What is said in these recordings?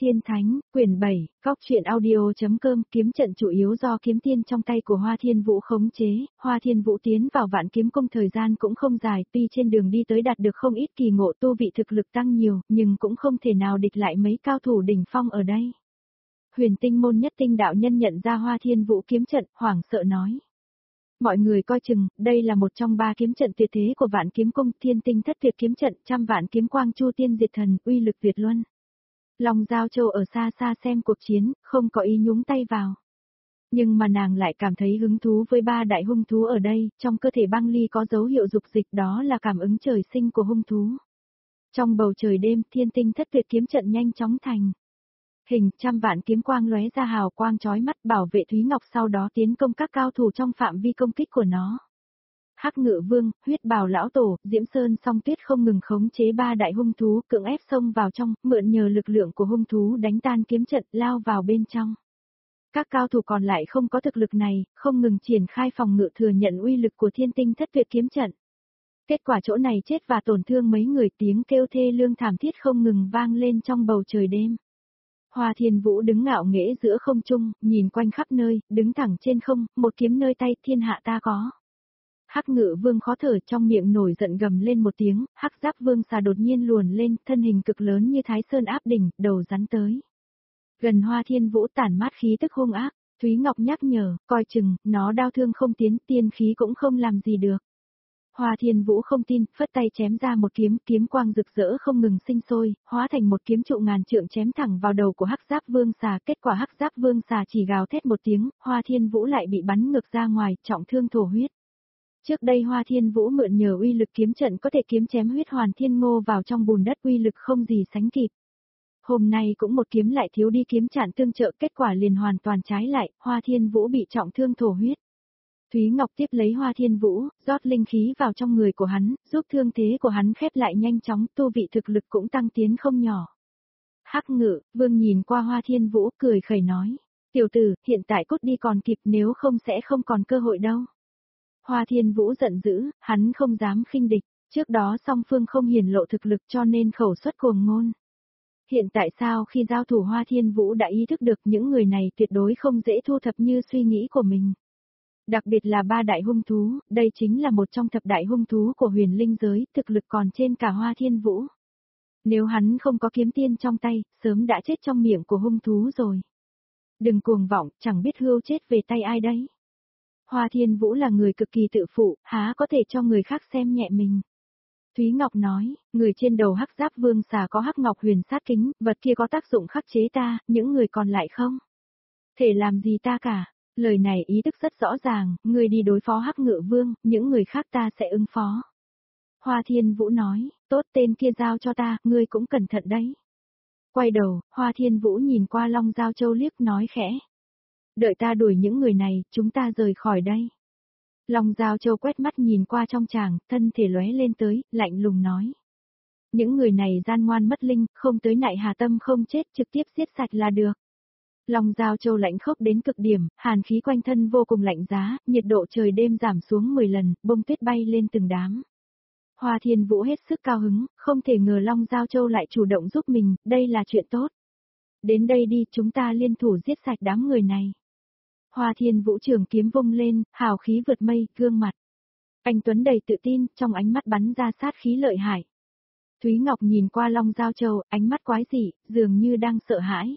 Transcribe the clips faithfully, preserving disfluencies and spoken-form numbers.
Tiên Thánh, quyển bảy, góc truyện audio.com. Kiếm trận chủ yếu do kiếm tiên trong tay của Hoa Thiên Vũ khống chế. Hoa Thiên Vũ tiến vào Vạn Kiếm Cung thời gian cũng không dài, tuy trên đường đi tới đạt được không ít kỳ ngộ, tu vị thực lực tăng nhiều, nhưng cũng không thể nào địch lại mấy cao thủ đỉnh phong ở đây. Huyền Tinh môn Nhất Tinh đạo nhân nhận ra Hoa Thiên Vũ kiếm trận, hoảng sợ nói: mọi người coi chừng, đây là một trong ba kiếm trận tuyệt thế của Vạn Kiếm Cung, Thiên Tinh Thất Tuyệt kiếm trận, trăm vạn kiếm quang chu tiên diệt thần, uy lực tuyệt luân. Long Giao Châu ở xa xa xem cuộc chiến, không có ý nhúng tay vào. Nhưng mà nàng lại cảm thấy hứng thú với ba đại hung thú ở đây, trong cơ thể băng ly có dấu hiệu dục dịch, đó là cảm ứng trời sinh của hung thú. Trong bầu trời đêm, Thiên Tinh Thất Tuyệt kiếm trận nhanh chóng thành hình, trăm vạn kiếm quang lóe ra hào quang chói mắt bảo vệ Thúy Ngọc, sau đó tiến công các cao thủ trong phạm vi công kích của nó. Hắc Ngự Vương, Huyết Bào lão tổ, Diễm Sơn Song Tuyết không ngừng khống chế ba đại hung thú, cưỡng ép xông vào trong, mượn nhờ lực lượng của hung thú đánh tan kiếm trận, lao vào bên trong. Các cao thủ còn lại không có thực lực này, không ngừng triển khai phòng ngự thừa nhận uy lực của Thiên Tinh Thất Tuyệt kiếm trận. Kết quả chỗ này chết và tổn thương mấy người, tiếng kêu thê lương thảm thiết không ngừng vang lên trong bầu trời đêm. Hoa Thiên Vũ đứng ngạo nghễ giữa không trung, nhìn quanh khắp nơi, đứng thẳng trên không, một kiếm nơi tay, thiên hạ ta có. Hắc Ngự Vương khó thở, trong miệng nổi giận gầm lên một tiếng, Hắc Giáp Vương xà đột nhiên luồn lên, thân hình cực lớn như Thái Sơn áp đỉnh, đầu rắn tới. Gần Hoa Thiên Vũ tản mát khí tức hung ác, Thúy Ngọc nhắc nhở, coi chừng, nó đao thương không tiến, tiên khí cũng không làm gì được. Hoa Thiên Vũ không tin, phất tay chém ra một kiếm, kiếm quang rực rỡ không ngừng sinh sôi, hóa thành một kiếm trụ ngàn trượng chém thẳng vào đầu của Hắc Giáp Vương xà, kết quả Hắc Giáp Vương xà chỉ gào thét một tiếng, Hoa Thiên Vũ lại bị bắn ngược ra ngoài, trọng thương thổ huyết. Trước đây Hoa Thiên Vũ mượn nhờ uy lực kiếm trận có thể kiếm chém huyết hoàn thiên ngô vào trong bùn đất, uy lực không gì sánh kịp. Hôm nay cũng một kiếm lại thiếu đi kiếm chặn tương trợ, kết quả liền hoàn toàn trái lại, Hoa Thiên Vũ bị trọng thương thổ huyết. Thúy Ngọc tiếp lấy Hoa Thiên Vũ, rót linh khí vào trong người của hắn, giúp thương thế của hắn khép lại nhanh chóng, tu vị thực lực cũng tăng tiến không nhỏ. Hắc Ngự Vương nhìn qua Hoa Thiên Vũ, cười khẩy nói: tiểu tử, hiện tại cút đi còn kịp, nếu không sẽ không còn cơ hội đâu. Hoa Thiên Vũ giận dữ, hắn không dám khinh địch, trước đó song phương không hiển lộ thực lực cho nên khẩu xuất cuồng ngôn. Hiện tại sao khi giao thủ Hoa Thiên Vũ đã ý thức được những người này tuyệt đối không dễ thu thập như suy nghĩ của mình. Đặc biệt là ba đại hung thú, đây chính là một trong thập đại hung thú của huyền linh giới, thực lực còn trên cả Hoa Thiên Vũ. Nếu hắn không có kiếm tiên trong tay, sớm đã chết trong miệng của hung thú rồi. Đừng cuồng vọng, chẳng biết hươu chết về tay ai đấy. Hoa Thiên Vũ là người cực kỳ tự phụ, há có thể cho người khác xem nhẹ mình. Thúy Ngọc nói, người trên đầu Hắc Giáp Vương xà có Hắc Ngọc Huyền Sát Kính, vật kia có tác dụng khắc chế ta, những người còn lại không thể làm gì ta cả. Lời này ý thức rất rõ ràng, người đi đối phó Hắc Ngự Vương, những người khác ta sẽ ứng phó. Hoa Thiên Vũ nói, tốt, tên kia giao cho ta, ngươi cũng cẩn thận đấy. Quay đầu, Hoa Thiên Vũ nhìn qua Long Giao Châu liếc nói khẽ: đợi ta đuổi những người này, chúng ta rời khỏi đây. Long Giao Châu quét mắt nhìn qua trong tràng, thân thể lóe lên tới, lạnh lùng nói: những người này gian ngoan mất linh, không tới nại hà tâm không chết, trực tiếp giết sạch là được. Long Giao Châu lạnh khốc đến cực điểm, hàn khí quanh thân vô cùng lạnh giá, nhiệt độ trời đêm giảm xuống mười lần, bông tuyết bay lên từng đám. Hoa Thiên Vũ hết sức cao hứng, không thể ngờ Long Giao Châu lại chủ động giúp mình, đây là chuyện tốt. Đến đây đi, chúng ta liên thủ giết sạch đám người này. Hoa Thiên Vũ trường kiếm vung lên, hào khí vượt mây, gương mặt anh tuấn đầy tự tin, trong ánh mắt bắn ra sát khí lợi hại. Thúy Ngọc nhìn qua Long Giao Châu, ánh mắt quái dị, dường như đang sợ hãi.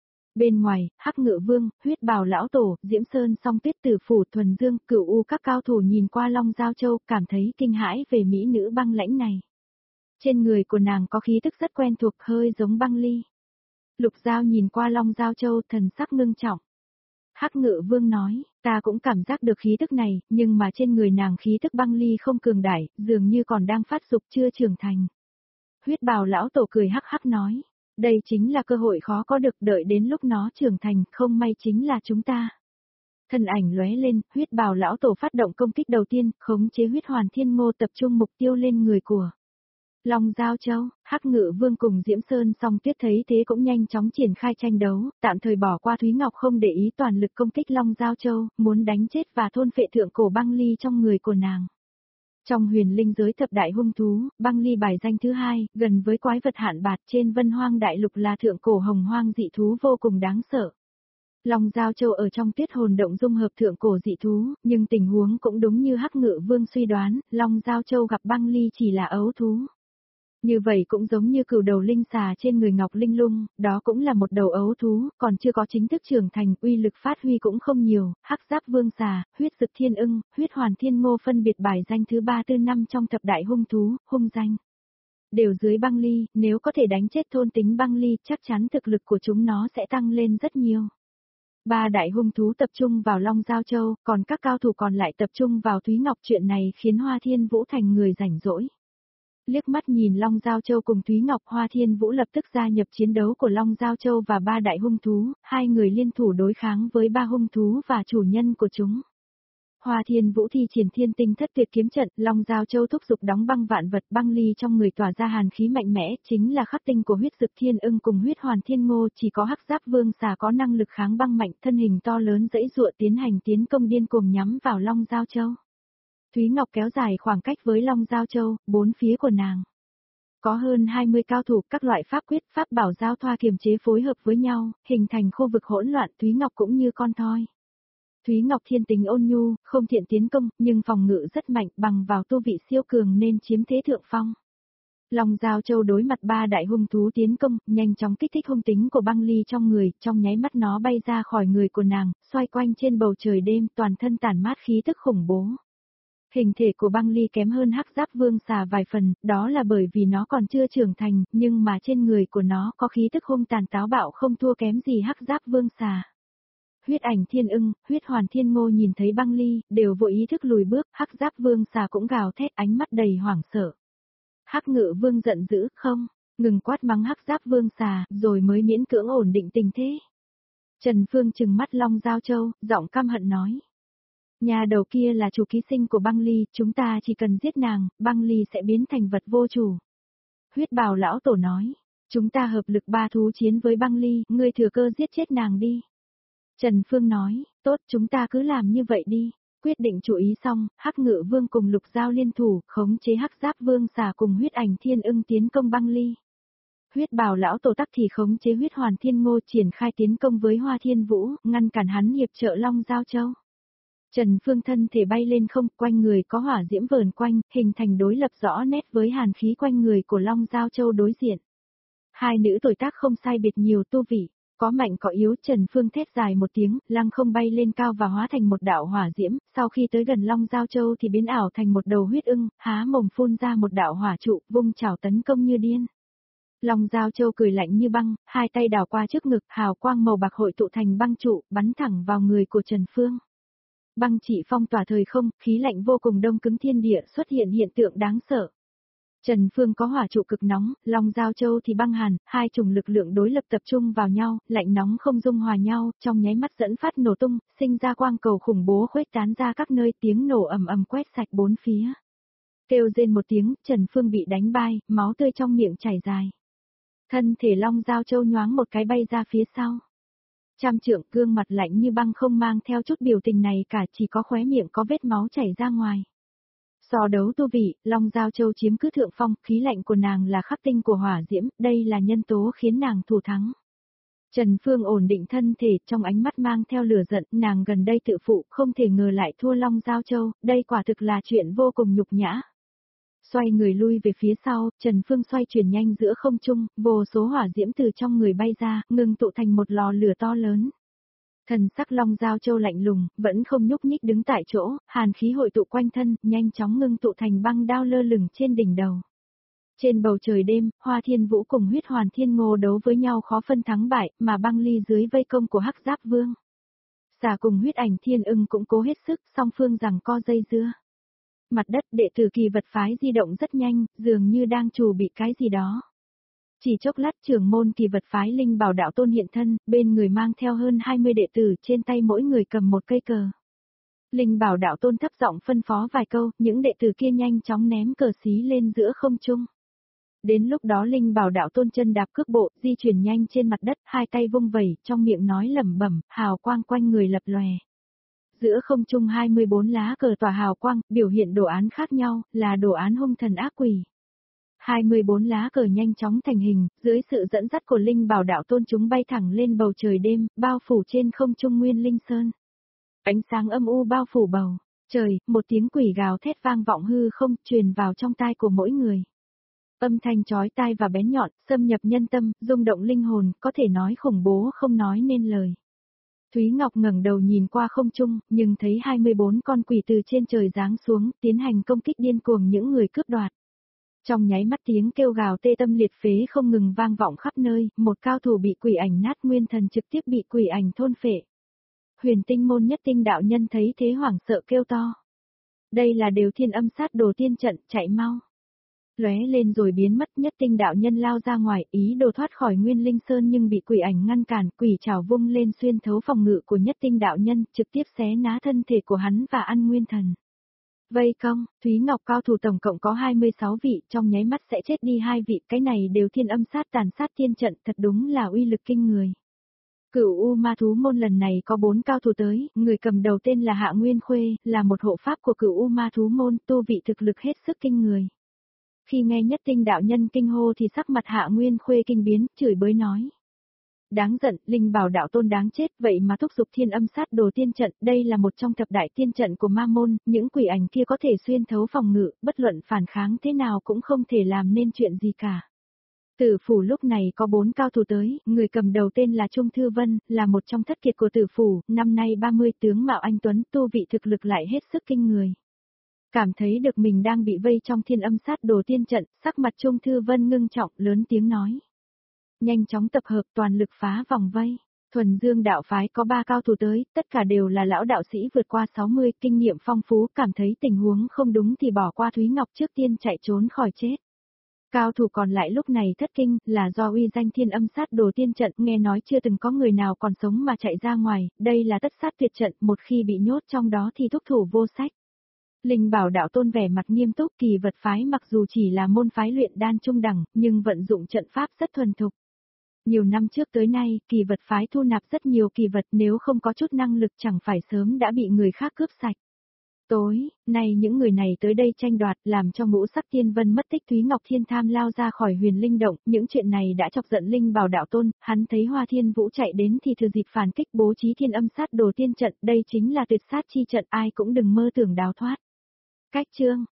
Bên ngoài, Hắc Ngự Vương, Huyết Bào lão tổ, Diễm Sơn Song Tuyết, Tử Phủ Thuần Dương, Cửu U các cao thủ nhìn qua Long Giao Châu, cảm thấy kinh hãi về mỹ nữ băng lãnh này. Trên người của nàng có khí tức rất quen thuộc, hơi giống băng ly. Lục Giao nhìn qua Long Giao Châu, thần sắc ngưng trọng. Hắc Ngự Vương nói, ta cũng cảm giác được khí tức này, nhưng mà trên người nàng khí tức băng ly không cường đại, dường như còn đang phát dục, chưa trưởng thành. Huyết Bào lão tổ cười hắc hắc nói, đây chính là cơ hội khó có được, đợi đến lúc nó trưởng thành, không may chính là chúng ta. Thân ảnh lóe lên, Huyết Bào lão tổ phát động công kích đầu tiên, khống chế huyết hoàn thiên ngô tập trung mục tiêu lên người của Long Giao Châu. Hắc Ngự Vương cùng Diễm Sơn Song Tuyết thấy thế cũng nhanh chóng triển khai tranh đấu, tạm thời bỏ qua Thúy Ngọc không để ý, toàn lực công kích Long Giao Châu, muốn đánh chết và thôn phệ thượng cổ băng ly trong người của nàng. Trong huyền linh giới thập đại hung thú, băng ly bài danh thứ hai, gần với quái vật hạn bạt trên vân hoang đại lục là thượng cổ hồng hoang dị thú vô cùng đáng sợ. Long Giao Châu ở trong tiết hồn động dung hợp thượng cổ dị thú, nhưng tình huống cũng đúng như Hắc Ngự Vương suy đoán, Long Giao Châu gặp băng ly chỉ là ấu thú. Như vậy cũng giống như cừu đầu linh xà trên người Ngọc Linh Lung, đó cũng là một đầu ấu thú, còn chưa có chính thức trưởng thành, uy lực phát huy cũng không nhiều, Hắc Giáp Vương xà, huyết dực thiên ưng, huyết hoàn thiên ngô phân biệt bài danh thứ ba tư năm trong thập đại hung thú, hung danh. Đều dưới băng ly, nếu có thể đánh chết thôn tính băng ly, chắc chắn thực lực của chúng nó sẽ tăng lên rất nhiều. Ba đại hung thú tập trung vào Long Giao Châu, còn các cao thủ còn lại tập trung vào Thúy Ngọc, chuyện này khiến Hoa Thiên Vũ thành người rảnh rỗi. Liếc mắt nhìn Long Giao Châu cùng Thúy Ngọc, Hoa Thiên Vũ lập tức gia nhập chiến đấu của Long Giao Châu và ba đại hung thú, hai người liên thủ đối kháng với ba hung thú và chủ nhân của chúng. Hoa Thiên Vũ thi triển thiên tinh thất tuyệt kiếm trận, Long Giao Châu thúc giục đóng băng vạn vật, băng ly trong người tỏa ra hàn khí mạnh mẽ, chính là khắc tinh của huyết dực thiên ưng cùng huyết hoàn thiên ngô, chỉ có Hắc Giáp Vương xà có năng lực kháng băng mạnh, thân hình to lớn dãy dụa tiến hành tiến công điên cuồng nhắm vào Long Giao Châu. Thúy Ngọc kéo dài khoảng cách với Long Giao Châu, bốn phía của nàng có hơn hai mươi cao thủ, các loại pháp quyết, pháp bảo giao thoa kiềm chế phối hợp với nhau, hình thành khu vực hỗn loạn. Thúy Ngọc cũng như con thoi. Thúy Ngọc thiên tính ôn nhu, không thiện tiến công, nhưng phòng ngự rất mạnh, bằng vào tu vị siêu cường nên chiếm thế thượng phong. Long Giao Châu đối mặt ba đại hung thú tiến công, nhanh chóng kích thích hung tính của băng ly trong người, trong nháy mắt nó bay ra khỏi người của nàng, xoay quanh trên bầu trời đêm, toàn thân tản mát khí tức khủng bố. Hình thể của băng ly kém hơn Hắc Giáp Vương xà vài phần, đó là bởi vì nó còn chưa trưởng thành, nhưng mà trên người của nó có khí tức hung tàn táo bạo không thua kém gì Hắc Giáp Vương xà. Huyết ảnh thiên ưng, huyết hoàn thiên ngô nhìn thấy băng ly, đều vội ý thức lùi bước, Hắc Giáp Vương xà cũng gào thét, ánh mắt đầy hoảng sợ. Hắc Ngự Vương giận dữ, không, ngừng quát mắng Hắc Giáp Vương xà, rồi mới miễn cưỡng ổn định tình thế. Trần Phương trừng mắt Long Giao Châu, giọng căm hận nói. Nhà đầu kia là chủ ký sinh của băng ly, chúng ta chỉ cần giết nàng, băng ly sẽ biến thành vật vô chủ. Huyết bào lão tổ nói, chúng ta hợp lực ba thú chiến với băng ly, ngươi thừa cơ giết chết nàng đi. Trần Phương nói, tốt, chúng ta cứ làm như vậy đi. Quyết định chú ý xong, Hắc Ngự Vương cùng Lục Giao liên thủ, khống chế Hắc Giáp Vương xà cùng huyết ảnh thiên ưng tiến công băng ly. Huyết bào lão tổ tắc thì khống chế huyết hoàn thiên ngô triển khai tiến công với Hoa Thiên Vũ, ngăn cản hắn hiệp trợ Long Giao Châu. Trần Phương thân thể bay lên không, quanh người có hỏa diễm vờn quanh, hình thành đối lập rõ nét với hàn khí quanh người của Long Giao Châu đối diện. Hai nữ tuổi tác không sai biệt nhiều tu vị, có mạnh có yếu. Trần Phương thét dài một tiếng, lăng không bay lên cao và hóa thành một đạo hỏa diễm, sau khi tới gần Long Giao Châu thì biến ảo thành một đầu huyết ưng, há mồm phun ra một đạo hỏa trụ, vung chảo tấn công như điên. Long Giao Châu cười lạnh như băng, hai tay đảo qua trước ngực, hào quang màu bạc hội tụ thành băng trụ, bắn thẳng vào người của Trần Phương. Băng chỉ phong tỏa thời không, khí lạnh vô cùng đông cứng thiên địa, xuất hiện hiện tượng đáng sợ. Trần Phương có hỏa trụ cực nóng, Long Giao Châu thì băng hàn, hai chủng lực lượng đối lập tập trung vào nhau, lạnh nóng không dung hòa nhau, trong nháy mắt dẫn phát nổ tung, sinh ra quang cầu khủng bố khuếch tán ra các nơi, tiếng nổ ầm ầm quét sạch bốn phía. Kêu rên một tiếng, Trần Phương bị đánh bay, máu tươi trong miệng chảy dài. Thân thể Long Giao Châu nhoáng một cái bay ra phía sau. Trăm trượng, gương mặt lạnh như băng không mang theo chút biểu tình này cả, chỉ có khóe miệng có vết máu chảy ra ngoài. So đấu tu vị, Long Giao Châu chiếm cứ thượng phong, khí lạnh của nàng là khắc tinh của hỏa diễm, đây là nhân tố khiến nàng thủ thắng. Trần Phương ổn định thân thể, trong ánh mắt mang theo lửa giận, nàng gần đây tự phụ, không thể ngờ lại thua Long Giao Châu, đây quả thực là chuyện vô cùng nhục nhã. Xoay người lui về phía sau, Trần Phương xoay chuyển nhanh giữa không trung, vô số hỏa diễm từ trong người bay ra, ngừng tụ thành một lò lửa to lớn. Thần sắc Long Giao Châu lạnh lùng, vẫn không nhúc nhích đứng tại chỗ, hàn khí hội tụ quanh thân, nhanh chóng ngưng tụ thành băng đao lơ lửng trên đỉnh đầu. Trên bầu trời đêm, Hoa Thiên Vũ cùng huyết hoàn thiên ngô đấu với nhau khó phân thắng bại, mà băng ly dưới vây công của Hắc Giáp Vương. Xà cùng huyết ảnh thiên ưng cũng cố hết sức, song phương rằng co dây dưa. Mặt đất đệ tử Kỳ Vật phái di động rất nhanh, dường như đang trù bị cái gì đó. Chỉ chốc lát trưởng môn Kỳ Vật phái Linh Bảo Đạo Tôn hiện thân, bên người mang theo hơn hai mươi đệ tử, trên tay mỗi người cầm một cây cờ. Linh Bảo Đạo Tôn thấp giọng phân phó vài câu, những đệ tử kia nhanh chóng ném cờ xí lên giữa không trung. Đến lúc đó Linh Bảo Đạo Tôn chân đạp cước bộ, di chuyển nhanh trên mặt đất, hai tay vung vẩy, trong miệng nói lẩm bẩm, hào quang quanh người lập lòe. Giữa không trung hai mươi bốn lá cờ tỏa hào quang, biểu hiện đồ án khác nhau, là đồ án hung thần ác quỷ. hai mươi bốn lá cờ nhanh chóng thành hình, dưới sự dẫn dắt của Linh Bảo Đạo Tôn chúng bay thẳng lên bầu trời đêm, bao phủ trên không trung Nguyên Linh Sơn. Ánh sáng âm u bao phủ bầu trời, một tiếng quỷ gào thét vang vọng hư không, truyền vào trong tai của mỗi người. Âm thanh chói tai và bén nhọn, xâm nhập nhân tâm, rung động linh hồn, có thể nói khủng bố không nói nên lời. Thúy Ngọc ngẩng đầu nhìn qua không trung, nhưng thấy hai mươi bốn con quỷ từ trên trời giáng xuống, tiến hành công kích điên cuồng những người cướp đoạt. Trong nháy mắt tiếng kêu gào tê tâm liệt phế không ngừng vang vọng khắp nơi, một cao thủ bị quỷ ảnh nát nguyên thần trực tiếp bị quỷ ảnh thôn phệ. Huyền Tinh môn Nhất Tinh đạo nhân thấy thế hoảng sợ kêu to. Đây là Đều Thiên Âm Sát Đồ Tiên trận, chạy mau. Lóe lên rồi biến mất. Nhất Tinh đạo nhân lao ra ngoài, ý đồ thoát khỏi Nguyên Linh Sơn nhưng bị quỷ ảnh ngăn cản, quỷ trảo vung lên xuyên thấu phòng ngự của Nhất Tinh đạo nhân, trực tiếp xé ná thân thể của hắn và ăn nguyên thần. Vây công, Thúy Ngọc cao thủ tổng cộng có hai mươi sáu vị, trong nháy mắt sẽ chết đi hai vị, cái này Đều Thiên Âm Sát tàn sát tiên trận, thật đúng là uy lực kinh người. Cửu U Ma Thú môn lần này có bốn cao thủ tới, người cầm đầu tên là Hạ Nguyên Khuê, là một hộ pháp của Cửu U Ma Thú môn, tu vị thực lực hết sức kinh người. Khi nghe Nhất Tinh đạo nhân kinh hô thì sắc mặt Hạ Nguyên Khuê kinh biến, chửi bới nói. Đáng giận, Linh Bảo đạo tôn đáng chết, vậy mà thúc giục Thiên Âm Sát Đồ tiên trận, đây là một trong thập đại tiên trận của ma môn, những quỷ ảnh kia có thể xuyên thấu phòng ngự, bất luận phản kháng thế nào cũng không thể làm nên chuyện gì cả. Tử phủ lúc này có bốn cao thủ tới, người cầm đầu tên là Trung Thư Vân, là một trong thất kiệt của tử phủ, năm nay ba mươi, tướng mạo anh tuấn, tu vị thực lực lại hết sức kinh người. Cảm thấy được mình đang bị vây trong Thiên Âm Sát Đồ tiên trận, sắc mặt Trung Thư Vân ngưng trọng, lớn tiếng nói. Nhanh chóng tập hợp toàn lực phá vòng vây. Thuần Dương đạo phái có ba cao thủ tới, tất cả đều là lão đạo sĩ vượt qua sáu mươi, kinh nghiệm phong phú, cảm thấy tình huống không đúng thì bỏ qua Thúy Ngọc trước tiên chạy trốn khỏi chết. Cao thủ còn lại lúc này thất kinh, là do uy danh Thiên Âm Sát Đồ tiên trận, nghe nói chưa từng có người nào còn sống mà chạy ra ngoài, đây là tất sát tuyệt trận, một khi bị nhốt trong đó thì thúc thủ vô sách. Linh Bảo đạo tôn vẻ mặt nghiêm túc, Kỳ Vật phái mặc dù chỉ là môn phái luyện đan trung đẳng, nhưng vận dụng trận pháp rất thuần thục. Nhiều năm trước tới nay, Kỳ Vật phái thu nạp rất nhiều kỳ vật, nếu không có chút năng lực chẳng phải sớm đã bị người khác cướp sạch. Tối, nay những người này tới đây tranh đoạt, làm cho Ngũ Sắc Tiên Vân mất tích. Thúy Ngọc Thiên Tham lao ra khỏi Huyền Linh động, những chuyện này đã chọc giận Linh Bảo đạo tôn, hắn thấy Hoa Thiên Vũ chạy đến thì thừa dịp phản kích bố trí Thiên Âm Sát Đồ tiên trận, đây chính là tuyệt sát chi trận, ai cũng đừng mơ tưởng đào thoát. Cách chương